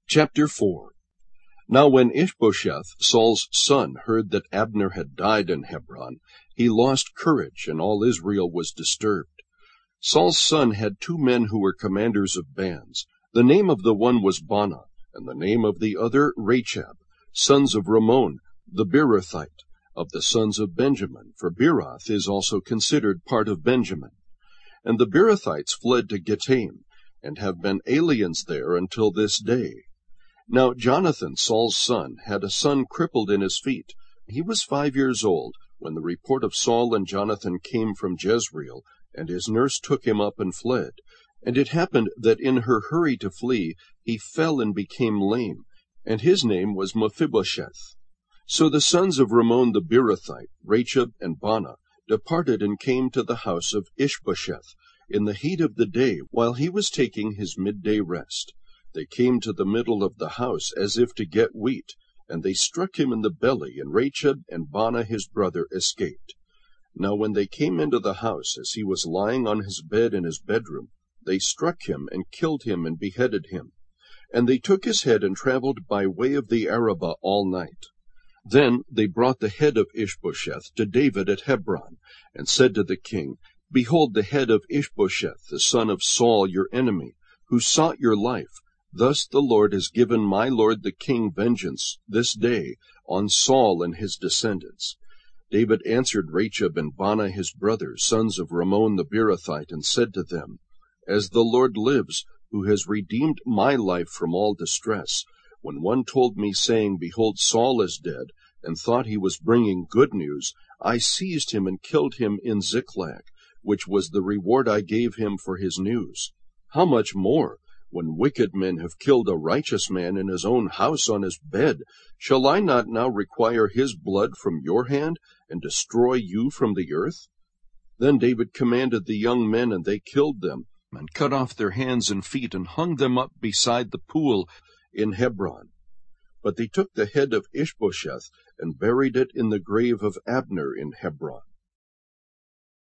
Chapter 4. Now when Ishbosheth, Saul's son, heard that Abner had died in Hebron, he lost courage, and all Israel was disturbed. Saul's son had 2 men who were commanders of bands. The name of the one was Baanah, and the name of the other Rechab, sons of Rimmon, the Beerothite, of the sons of Benjamin, for Beeroth is also considered part of Benjamin. And the Beerothites fled to Gittaim, and have been aliens there until this day. Now Jonathan, Saul's son, had a son crippled in his feet. He was 5 years old when the report of Saul and Jonathan came from Jezreel, and his nurse took him up and fled. And it happened that in her hurry to flee, he fell and became lame, and his name was Mephibosheth. So the sons of Rimmon the Beerothite, Rechab and Baanah, departed and came to the house of Ishbosheth in the heat of the day, while he was taking his midday rest. They came to the middle of the house as if to get wheat, and they struck him in the belly, and Rechab and Baanah his brother escaped. Now when they came into the house, as he was lying on his bed in his bedroom, they struck him and killed him and beheaded him. And they took his head and traveled by way of the Arabah all night. Then they brought the head of Ishbosheth to David at Hebron, and said to the king, Behold the head of Ishbosheth, the son of Saul your enemy, who sought your life. Thus the Lord has given my lord the king vengeance this day on Saul and his descendants. David answered Rechab and Baanah his brothers, sons of Rimmon the Beerothite, and said to them, As the Lord lives, who has redeemed my life from all distress, when one told me, saying, Behold, Saul is dead, and thought he was bringing good news, I seized him and killed him in Ziklag, which was the reward I gave him for his news. How much more, when wicked men have killed a righteous man in his own house on his bed, shall I not now require his blood from your hand, and destroy you from the earth? Then David commanded the young men, and they killed them, and cut off their hands and feet, and hung them up beside the pool in Hebron. But they took the head of Ishbosheth, and buried it in the grave of Abner in Hebron.